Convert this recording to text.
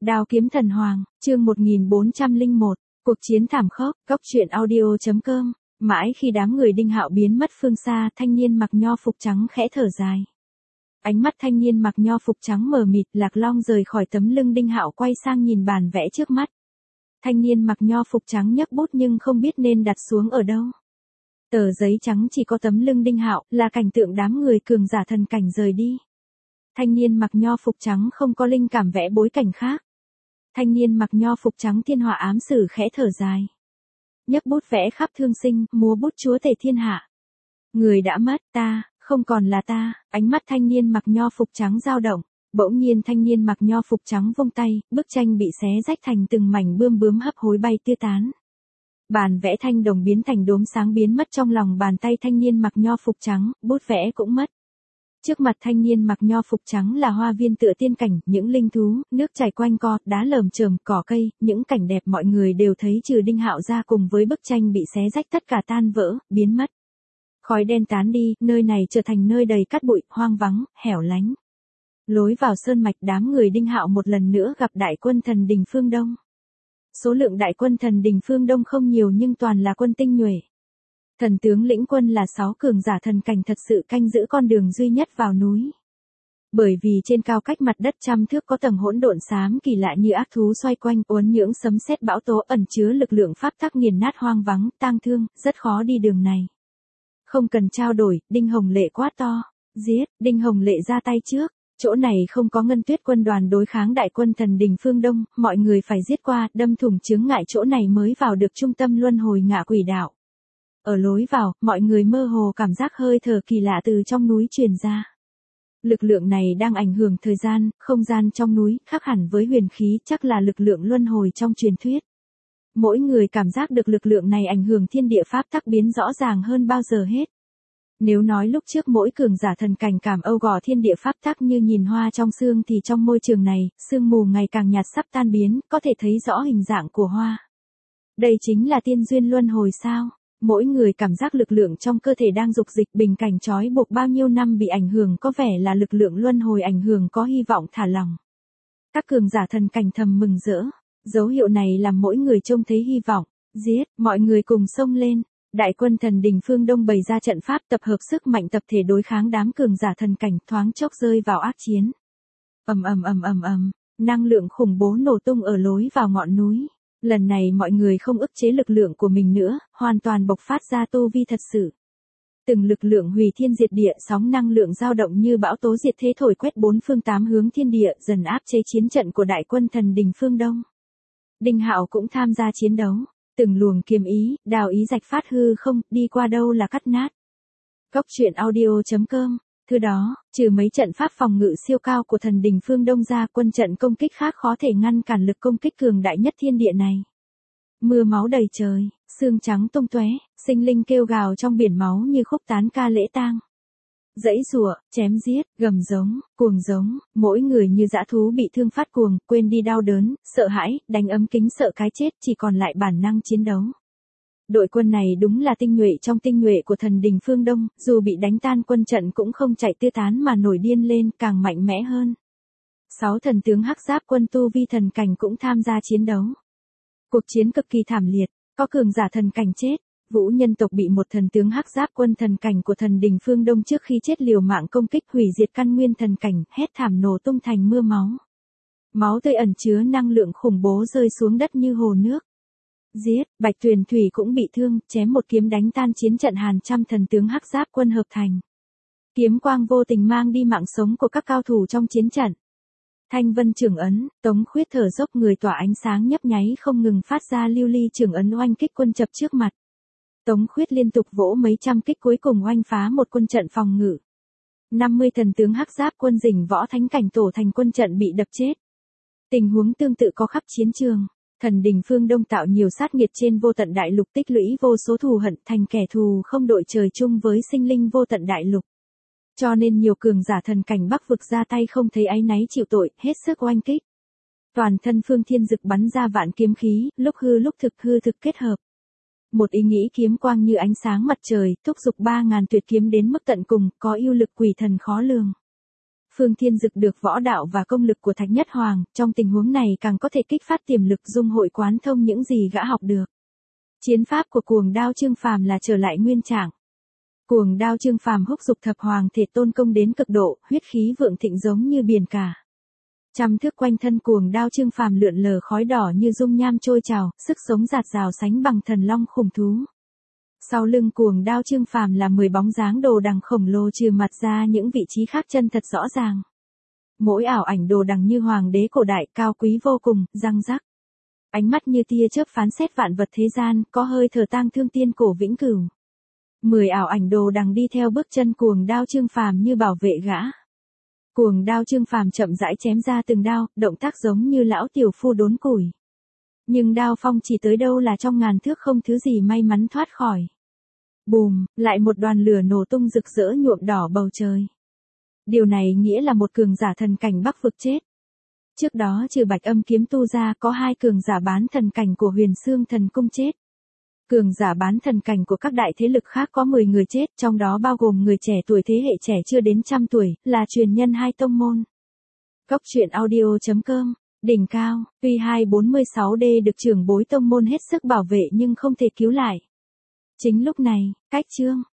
Đao kiếm thần hoàng, chương 1401, cuộc chiến thảm khốc, góc truyện audio.com. Mãi khi đám người Đinh Hạo biến mất phương xa, thanh niên mặc nho phục trắng khẽ thở dài. Ánh mắt thanh niên mặc nho phục trắng mờ mịt, Lạc Long rời khỏi tấm lưng Đinh Hạo quay sang nhìn bàn vẽ trước mắt. Thanh niên mặc nho phục trắng nhấc bút nhưng không biết nên đặt xuống ở đâu. Tờ giấy trắng chỉ có tấm lưng Đinh Hạo, là cảnh tượng đám người cường giả thần cảnh rời đi. Thanh niên mặc nho phục trắng không có linh cảm vẽ bối cảnh khác. Thanh niên mặc nho phục trắng thiên họa ám sử khẽ thở dài. Nhấc bút vẽ khắp thương sinh, múa bút chúa tể thiên hạ. Người đã mất, ta, không còn là ta, ánh mắt thanh niên mặc nho phục trắng dao động. Bỗng nhiên thanh niên mặc nho phục trắng vung tay, bức tranh bị xé rách thành từng mảnh bươm bướm hấp hối bay tưa tán. Bàn vẽ thanh đồng biến thành đốm sáng biến mất trong lòng bàn tay thanh niên mặc nho phục trắng, bút vẽ cũng mất. Trước mặt thanh niên mặc nho phục trắng là hoa viên tựa tiên cảnh, những linh thú, nước chảy quanh co, đá lởm chởm, cỏ cây, những cảnh đẹp mọi người đều thấy trừ Đinh Hạo ra cùng với bức tranh bị xé rách tất cả tan vỡ, biến mất. Khói đen tán đi, nơi này trở thành nơi đầy cát bụi, hoang vắng, hẻo lánh. Lối vào sơn mạch đám người Đinh Hạo một lần nữa gặp đại quân thần đình phương Đông. Số lượng đại quân thần đình phương Đông không nhiều nhưng toàn là quân tinh nhuệ. Thần tướng lĩnh quân là 6 cường giả thần cảnh thật sự canh giữ con đường duy nhất vào núi. Bởi vì trên cao cách mặt đất trăm thước có tầng hỗn độn xám kỳ lạ như ác thú xoay quanh uốn nhưỡng sấm sét bão tố ẩn chứa lực lượng pháp tắc nghiền nát hoang vắng, tang thương, rất khó đi đường này. Không cần trao đổi, Đinh Hồng Lệ quát to. Giết, Đinh Hồng Lệ ra tay trước. Chỗ này không có Ngân Tuyết quân đoàn đối kháng đại quân thần đình phương Đông, mọi người phải giết qua, đâm thủng chướng ngại chỗ này mới vào được trung tâm luân hồi ngạ quỷ đạo. Ở lối vào, mọi người mơ hồ cảm giác hơi thở kỳ lạ từ trong núi truyền ra. Lực lượng này đang ảnh hưởng thời gian, không gian trong núi, khác hẳn với huyền khí, chắc là lực lượng luân hồi trong truyền thuyết. Mỗi người cảm giác được lực lượng này ảnh hưởng thiên địa pháp tắc biến rõ ràng hơn bao giờ hết. Nếu nói lúc trước mỗi cường giả thần cảnh cảm âu gò thiên địa pháp tắc như nhìn hoa trong sương thì trong môi trường này, sương mù ngày càng nhạt sắp tan biến, có thể thấy rõ hình dạng của hoa. Đây chính là tiên duyên luân hồi sao? Mỗi người cảm giác lực lượng trong cơ thể đang dục dịch bình cảnh trói buộc bao nhiêu năm bị ảnh hưởng có vẻ là lực lượng luân hồi ảnh hưởng có hy vọng thả lỏng. Các cường giả thần cảnh thầm mừng rỡ. Dấu hiệu này làm mỗi người trông thấy hy vọng. Giết, mọi người cùng xông lên. Đại quân thần đình phương Đông bày ra trận pháp tập hợp sức mạnh tập thể đối kháng đám cường giả thần cảnh thoáng chốc rơi vào ác chiến. Ầm, năng lượng khủng bố nổ tung ở lối vào ngọn núi. Lần này mọi người không ức chế lực lượng của mình nữa, hoàn toàn bộc phát ra tu vi thật sự. Từng lực lượng hủy thiên diệt địa, sóng năng lượng dao động như bão tố diệt thế thổi quét bốn phương tám hướng thiên địa, dần áp chế chiến trận của đại quân thần đình phương Đông. Đinh Hạo cũng tham gia chiến đấu. Từng luồng kiếm ý, đào ý rạch phát hư không, đi qua đâu là cắt nát. Góc truyện audio.com. Thứ đó, trừ mấy trận pháp phòng ngự siêu cao của thần đình phương Đông ra, quân trận công kích khác khó thể ngăn cản lực công kích cường đại nhất thiên địa này. Mưa máu đầy trời, xương trắng tung tóe, sinh linh kêu gào trong biển máu như khúc tán ca lễ tang. Dãy giụa, chém giết, gầm giống, cuồng giống, mỗi người như dã thú bị thương phát cuồng, quên đi đau đớn, sợ hãi, đánh ấm kính sợ cái chết, chỉ còn lại bản năng chiến đấu. Đội quân này đúng là tinh nhuệ trong tinh nhuệ của thần đình phương Đông, dù bị đánh tan quân trận cũng không chạy tưa tán mà nổi điên lên, càng mạnh mẽ hơn. 6 thần tướng hắc giáp quân tu vi thần cảnh cũng tham gia chiến đấu. Cuộc chiến cực kỳ thảm liệt, có cường giả thần cảnh chết. Vũ nhân tộc bị một thần tướng hắc giáp quân thần cảnh của thần đình phương Đông trước khi chết liều mạng công kích hủy diệt căn nguyên thần cảnh, hét thảm nổ tung thành mưa máu. Máu tươi ẩn chứa năng lượng khủng bố rơi xuống đất như hồ nước. Giết, Bạch Tuyền Thủy cũng bị thương, chém một kiếm đánh tan chiến trận hàng trăm thần tướng hắc giáp quân hợp thành. Kiếm quang vô tình mang đi mạng sống của các cao thủ trong chiến trận. Thanh vân trường ấn, Tống Khuyết thở dốc người tỏa ánh sáng nhấp nháy không ngừng phát ra lưu ly trường ấn oanh kích quân chập trước mặt. Tống Khuyết liên tục vỗ mấy trăm kích cuối cùng oanh phá một quân trận phòng ngự. 50 thần tướng hắc giáp quân Dình Võ Thánh cảnh tổ thành quân trận bị đập chết. Tình huống tương tự có khắp chiến trường. Thần đình phương Đông tạo nhiều sát nghiệt trên vô tận đại lục tích lũy vô số thù hận thành kẻ thù không đội trời chung với sinh linh vô tận đại lục. Cho nên nhiều cường giả thần cảnh Bắc vực ra tay không thấy áy náy chịu tội, hết sức oanh kích. Toàn thân Phương Thiên Dực bắn ra vạn kiếm khí, lúc hư lúc thực hư thực kết hợp. Một ý nghĩ kiếm quang như ánh sáng mặt trời, thúc giục 3000 tuyệt kiếm đến mức tận cùng, có yêu lực quỷ thần khó lường. Phương Thiên Dực được võ đạo và công lực của Thạch Nhất Hoàng, trong tình huống này càng có thể kích phát tiềm lực dung hội quán thông những gì gã học được. Chiến pháp của cuồng đao Trương Phàm là trở lại nguyên trạng. Cuồng đao Trương Phàm húc dục thập hoàng thể tôn công đến cực độ, huyết khí vượng thịnh giống như biển cả. Trăm thước quanh thân cuồng đao Trương Phàm lượn lờ khói đỏ như dung nham trôi trào, sức sống rạt rào sánh bằng thần long khủng thú. Sau lưng cuồng đao Trương Phàm là 10 bóng dáng đồ đằng khổng lồ trừ mặt ra những vị trí khác chân thật rõ ràng. Mỗi ảo ảnh đồ đằng như hoàng đế cổ đại cao quý vô cùng, răng rắc. Ánh mắt như tia chớp phán xét vạn vật thế gian, có hơi thở tang thương tiên cổ vĩnh cửu. 10 ảo ảnh đồ đằng đi theo bước chân cuồng đao Trương Phàm như bảo vệ gã. Cuồng đao Trương Phàm chậm rãi chém ra từng đao, động tác giống như lão tiểu phu đốn củi. Nhưng đao phong chỉ tới đâu là trong ngàn thước không thứ gì may mắn thoát khỏi. Bùm, lại một đoàn lửa nổ tung rực rỡ nhuộm đỏ bầu trời. Điều này nghĩa là một cường giả thần cảnh Bắc vực chết. Trước đó trừ Bạch Âm kiếm tu ra có 2 cường giả bán thần cảnh của Huyền Xương Thần Cung chết. Cường giả bán thần cảnh của các đại thế lực khác có 10 người chết, trong đó bao gồm người trẻ tuổi thế hệ trẻ chưa đến 100 tuổi, là truyền nhân 2 tông môn. Cốc truyện audio.com, đỉnh cao, tuy 246D được trưởng bối tông môn hết sức bảo vệ nhưng không thể cứu lại. Chính lúc này, cách Trương